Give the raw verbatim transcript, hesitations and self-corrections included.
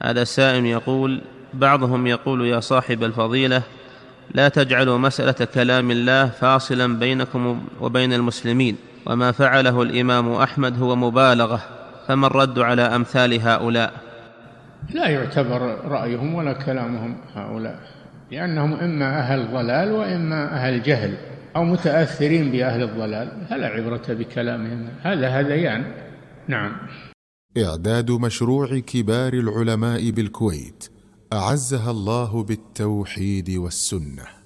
هذا السائل يقول: بعضهم يقول يا صاحب الفضيلة لا تجعلوا مسألة كلام الله فاصلا بينكم وبين المسلمين، وما فعله الإمام أحمد هو مبالغة، فما الرد على أمثال هؤلاء؟ لا يعتبر رأيهم ولا كلامهم هؤلاء، لأنهم إما أهل ضلال وإما أهل جهل أو متأثرين بأهل الضلال، فلا عبرة بكلامهم، هذا هذيان. نعم. إعداد مشروع كبار العلماء بالكويت أعزها الله بالتوحيد والسنة.